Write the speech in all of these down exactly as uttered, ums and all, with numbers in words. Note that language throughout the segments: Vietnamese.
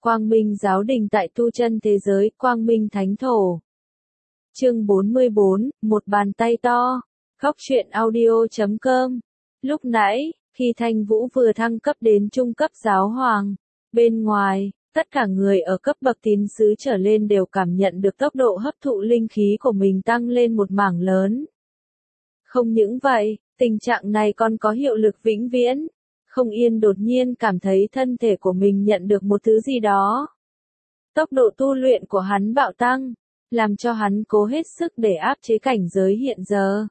Quang Minh giáo đình tại tu chân thế giới, Quang Minh thánh thổ. Chương bốn mươi bốn, một bàn tay to. Góc truyện audio chấm com. Lúc nãy, khi Thanh Vũ vừa thăng cấp đến trung cấp giáo hoàng, bên ngoài, tất cả người ở cấp bậc tín sứ trở lên đều cảm nhận được tốc độ hấp thụ linh khí của mình tăng lên một mảng lớn. Không những vậy, tình trạng này còn có hiệu lực vĩnh viễn. Không Yên đột nhiên cảm thấy thân thể của mình nhận được một thứ gì đó. Tốc độ tu luyện của hắn bạo tăng, làm cho hắn cố hết sức để áp chế cảnh giới hiện giờ.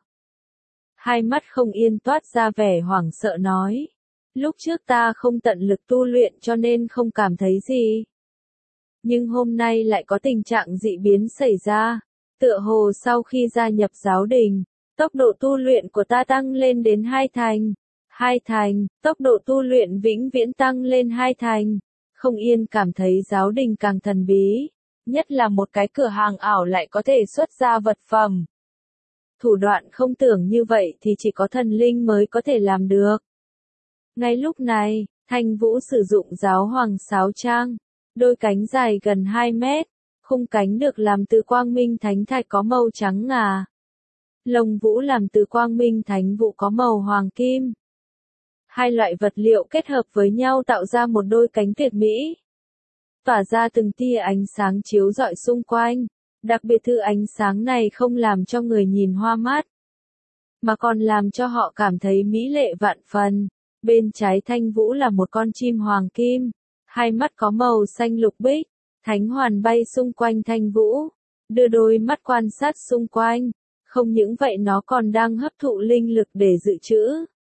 Hai mắt Không Yên toát ra vẻ hoảng sợ nói. Lúc trước ta không tận lực tu luyện cho nên không cảm thấy gì. Nhưng hôm nay lại có tình trạng dị biến xảy ra. Tựa hồ sau khi gia nhập giáo đình, tốc độ tu luyện của ta tăng lên đến hai thành. Hai thành, tốc độ tu luyện vĩnh viễn tăng lên hai thành. Không Yên cảm thấy giáo đình càng thần bí, nhất là một cái cửa hàng ảo lại có thể xuất ra vật phẩm. Thủ đoạn không tưởng như vậy thì chỉ có thần linh mới có thể làm được. Ngay lúc này, Thanh Vũ sử dụng giáo hoàng sáo trang, đôi cánh dài gần hai mét, khung cánh được làm từ quang minh thánh thạch có màu trắng ngà. Lông vũ làm từ quang minh thánh vũ có màu hoàng kim. Hai loại vật liệu kết hợp với nhau tạo ra một đôi cánh tuyệt mỹ. Tỏa ra từng tia ánh sáng chiếu rọi xung quanh, đặc biệt thứ ánh sáng này không làm cho người nhìn hoa mắt, mà còn làm cho họ cảm thấy mỹ lệ vạn phần. Bên trái Thanh Vũ là một con chim hoàng kim, hai mắt có màu xanh lục bích, thánh hoàn bay xung quanh Thanh Vũ, đưa đôi mắt quan sát xung quanh, không những vậy nó còn đang hấp thụ linh lực để dự trữ.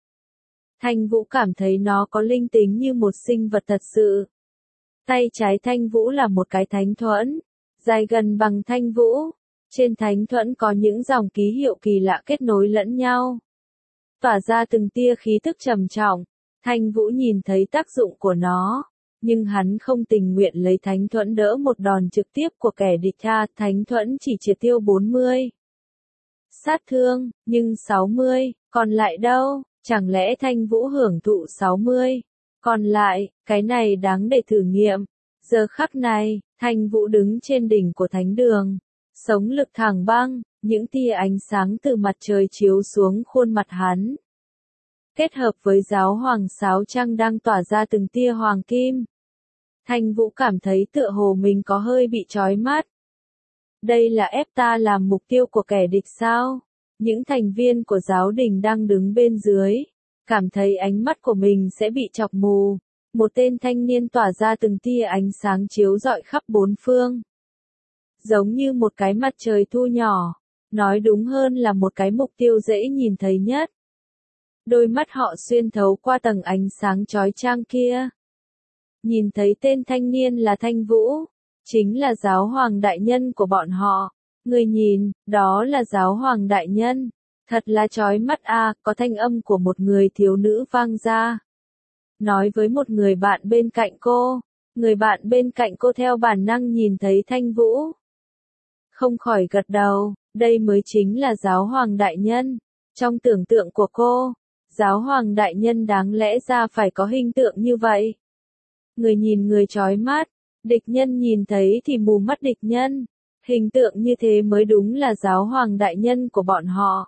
Thanh Vũ cảm thấy nó có linh tính như một sinh vật thật sự. Tay trái Thanh Vũ là một cái thánh thuẫn, dài gần bằng Thanh Vũ. Trên thánh thuẫn có những dòng ký hiệu kỳ lạ kết nối lẫn nhau, tỏa ra từng tia khí thức trầm trọng. Thanh Vũ nhìn thấy tác dụng của nó, nhưng hắn không tình nguyện lấy thánh thuẫn đỡ một đòn trực tiếp của kẻ địch tha. Thánh thuẫn chỉ triệt tiêu bốn mươi sát thương, nhưng sáu mươi, còn lại đâu? Chẳng lẽ Thanh Vũ hưởng thụ sáu mươi? Còn lại, cái này đáng để thử nghiệm. Giờ khắc này, Thanh Vũ đứng trên đỉnh của thánh đường, sống lực thẳng băng, những tia ánh sáng từ mặt trời chiếu xuống khuôn mặt hắn. Kết hợp với giáo hoàng sáo trăng đang tỏa ra từng tia hoàng kim. Thanh Vũ cảm thấy tựa hồ mình có hơi bị chói mắt. Đây là ép ta làm mục tiêu của kẻ địch sao? Những thành viên của giáo đình đang đứng bên dưới, cảm thấy ánh mắt của mình sẽ bị chọc mù. Một tên thanh niên tỏa ra từng tia ánh sáng chiếu rọi khắp bốn phương. Giống như một cái mặt trời thu nhỏ, nói đúng hơn là một cái mục tiêu dễ nhìn thấy nhất. Đôi mắt họ xuyên thấu qua tầng ánh sáng chói chang kia. Nhìn thấy tên thanh niên là Thanh Vũ, chính là giáo hoàng đại nhân của bọn họ. Người nhìn, đó là giáo hoàng đại nhân. Thật là chói mắt a, có thanh âm của một người thiếu nữ vang ra. Nói với một người bạn bên cạnh cô. Người bạn bên cạnh cô theo bản năng nhìn thấy Thanh Vũ, không khỏi gật đầu. Đây mới chính là giáo hoàng đại nhân. Trong tưởng tượng của cô, giáo hoàng đại nhân đáng lẽ ra phải có hình tượng như vậy. Người nhìn người chói mắt, địch nhân nhìn thấy thì mù mắt địch nhân. Hình tượng như thế mới đúng là giáo hoàng đại nhân của bọn họ.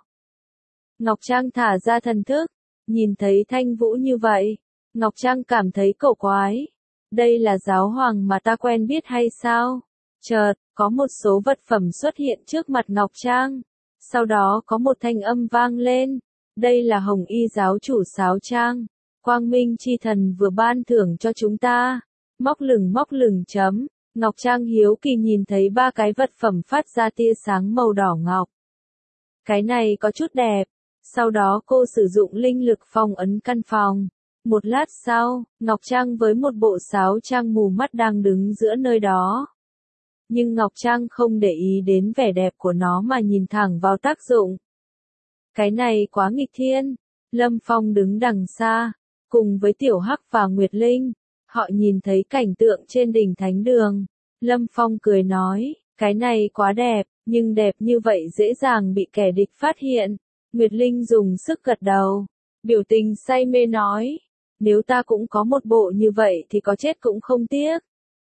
Ngọc Trang thả ra thần thức, nhìn thấy Thanh Vũ như vậy, Ngọc Trang cảm thấy cổ quái. Đây là giáo hoàng mà ta quen biết hay sao? Chợt, có một số vật phẩm xuất hiện trước mặt Ngọc Trang. Sau đó có một thanh âm vang lên. Đây là Hồng Y giáo chủ sáo trang. Quang Minh chi thần vừa ban thưởng cho chúng ta. Móc lửng móc lửng chấm. Ngọc Trang hiếu kỳ nhìn thấy ba cái vật phẩm phát ra tia sáng màu đỏ ngọc. Cái này có chút đẹp. Sau đó cô sử dụng linh lực phong ấn căn phòng. Một lát sau, Ngọc Trang với một bộ sáo trang mù mắt đang đứng giữa nơi đó. Nhưng Ngọc Trang không để ý đến vẻ đẹp của nó mà nhìn thẳng vào tác dụng. Cái này quá nghịch thiên. Lâm Phong đứng đằng xa, cùng với Tiểu Hắc và Nguyệt Linh. Họ nhìn thấy cảnh tượng trên đỉnh thánh đường. Lâm Phong cười nói, cái này quá đẹp, nhưng đẹp như vậy dễ dàng bị kẻ địch phát hiện. Nguyệt Linh dùng sức gật đầu, biểu tình say mê nói, nếu ta cũng có một bộ như vậy thì có chết cũng không tiếc.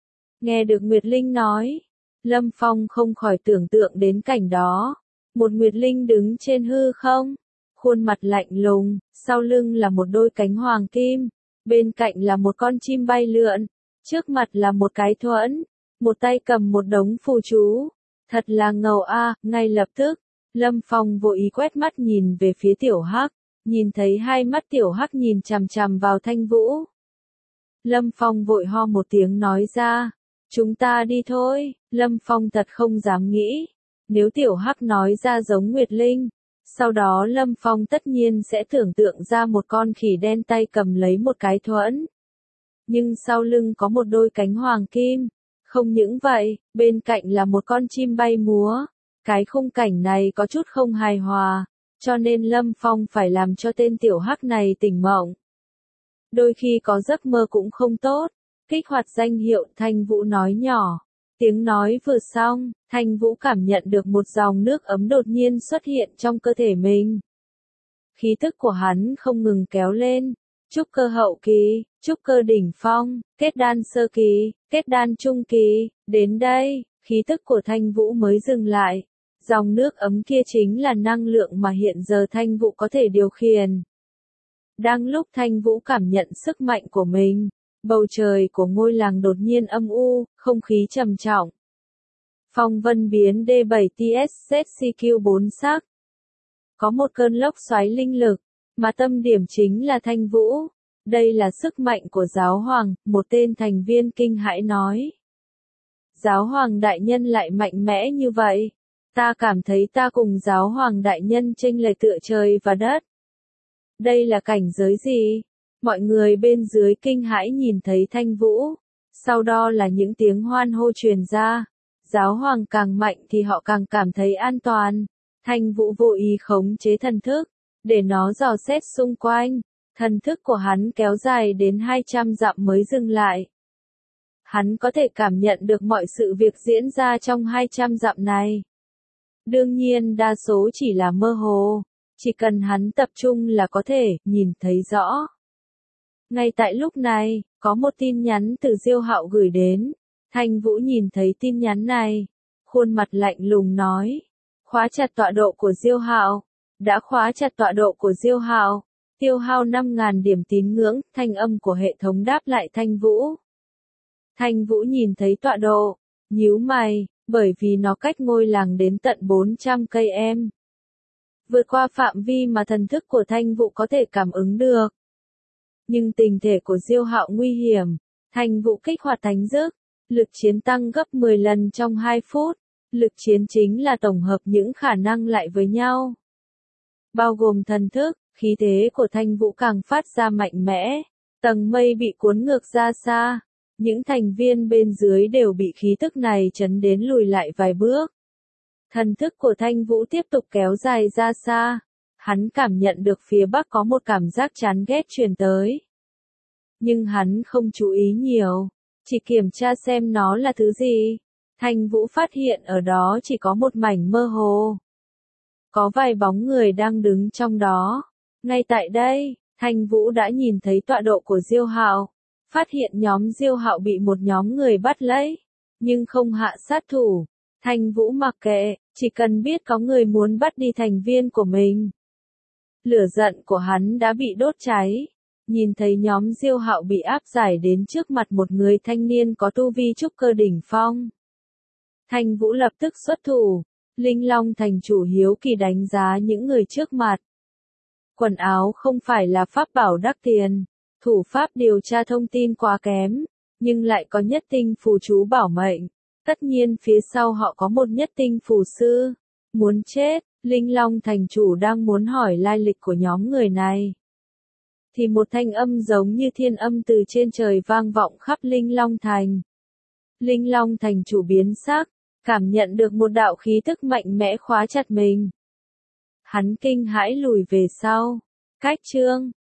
Nghe được Nguyệt Linh nói, Lâm Phong không khỏi tưởng tượng đến cảnh đó. Một Nguyệt Linh đứng trên hư không, khuôn mặt lạnh lùng, sau lưng là một đôi cánh hoàng kim, bên cạnh là một con chim bay lượn, trước mặt là một cái thuẫn, một tay cầm một đống phù chú. Thật là ngầu a, ngay lập tức, Lâm Phong vội ý quét mắt nhìn về phía Tiểu Hắc, nhìn thấy hai mắt Tiểu Hắc nhìn chằm chằm vào Thanh Vũ. Lâm Phong vội ho một tiếng nói ra, chúng ta đi thôi. Lâm Phong thật không dám nghĩ, nếu Tiểu Hắc nói ra giống Nguyệt Linh, sau đó Lâm Phong tất nhiên sẽ tưởng tượng ra một con khỉ đen tay cầm lấy một cái thuẫn. Nhưng sau lưng có một đôi cánh hoàng kim. Không những vậy, bên cạnh là một con chim bay múa. Cái khung cảnh này có chút không hài hòa, cho nên Lâm Phong phải làm cho tên Tiểu Hắc này tỉnh mộng. Đôi khi có giấc mơ cũng không tốt. Kích hoạt danh hiệu, Thanh Vũ nói nhỏ. Tiếng nói vừa xong, Thanh Vũ cảm nhận được một dòng nước ấm đột nhiên xuất hiện trong cơ thể mình. Khí tức của hắn không ngừng kéo lên. Trúc cơ hậu kỳ, trúc cơ đỉnh phong, kết đan sơ kỳ, kết đan trung kỳ, đến đây, khí tức của Thanh Vũ mới dừng lại. Dòng nước ấm kia chính là năng lượng mà hiện giờ Thanh Vũ có thể điều khiển. Đang lúc Thanh Vũ cảm nhận sức mạnh của mình, bầu trời của ngôi làng đột nhiên âm u, không khí trầm trọng. Phong vân biến D bảy T S Z C Q bốn sắc. Có một cơn lốc xoáy linh lực, mà tâm điểm chính là Thanh Vũ. Đây là sức mạnh của Giáo Hoàng, một tên thành viên kinh hãi nói. Giáo Hoàng đại nhân lại mạnh mẽ như vậy. Ta cảm thấy ta cùng Giáo Hoàng đại nhân chênh lệch tựa trời và đất. Đây là cảnh giới gì? Mọi người bên dưới kinh hãi nhìn thấy Thanh Vũ. Sau đó là những tiếng hoan hô truyền ra. Giáo Hoàng càng mạnh thì họ càng cảm thấy an toàn. Thanh Vũ vô ý khống chế thần thức, để nó dò xét xung quanh. Thần thức của hắn kéo dài đến hai trăm dặm mới dừng lại. Hắn có thể cảm nhận được mọi sự việc diễn ra trong hai trăm dặm này. Đương nhiên đa số chỉ là mơ hồ, chỉ cần hắn tập trung là có thể nhìn thấy rõ. Ngay tại lúc này, có một tin nhắn từ Diêu Hạo gửi đến. Thanh Vũ nhìn thấy tin nhắn này, khuôn mặt lạnh lùng nói, khóa chặt tọa độ của Diêu Hạo. Đã khóa chặt tọa độ của Diêu Hạo, tiêu hao năm nghìn điểm tín ngưỡng. Thanh âm của hệ thống đáp lại Thanh Vũ. Thanh Vũ nhìn thấy tọa độ, nhíu mày, bởi vì nó cách ngôi làng đến tận bốn trăm cây em. Vượt qua phạm vi mà thần thức của Thanh Vũ có thể cảm ứng được. Nhưng tình thể của Diêu Hạo nguy hiểm. Thanh Vũ kích hoạt thánh dực, lực chiến tăng gấp mười lần trong hai phút. Lực chiến chính là tổng hợp những khả năng lại với nhau, bao gồm thần thức. Khí thế của Thanh Vũ càng phát ra mạnh mẽ, tầng mây bị cuốn ngược ra xa. Những thành viên bên dưới đều bị khí tức này chấn đến lùi lại vài bước. Thần thức của Thanh Vũ tiếp tục kéo dài ra xa. Hắn cảm nhận được phía bắc có một cảm giác chán ghét truyền tới. Nhưng hắn không chú ý nhiều, chỉ kiểm tra xem nó là thứ gì. Thanh Vũ phát hiện ở đó chỉ có một mảnh mơ hồ. Có vài bóng người đang đứng trong đó. Ngay tại đây, Thanh Vũ đã nhìn thấy tọa độ của Diêu Hạo, phát hiện nhóm Diêu Hạo bị một nhóm người bắt lấy, nhưng không hạ sát thủ. Thanh Vũ mặc kệ, chỉ cần biết có người muốn bắt đi thành viên của mình. Lửa giận của hắn đã bị đốt cháy. Nhìn thấy nhóm Diêu Hạo bị áp giải đến trước mặt một người thanh niên có tu vi trúc cơ đỉnh phong. Thanh Vũ lập tức xuất thủ. Linh Long thành chủ hiếu kỳ đánh giá những người trước mặt. Quần áo không phải là pháp bảo đắt tiền, thủ pháp điều tra thông tin quá kém, nhưng lại có nhất tinh phù chú bảo mệnh. Tất nhiên phía sau họ có một nhất tinh phù sư. Muốn chết, Linh Long thành chủ đang muốn hỏi lai lịch của nhóm người này. Thì một thanh âm giống như thiên âm từ trên trời vang vọng khắp Linh Long thành. Linh Long thành chủ biến sắc, cảm nhận được một đạo khí tức mạnh mẽ khóa chặt mình. Hắn kinh hãi lùi về sau. Cách chương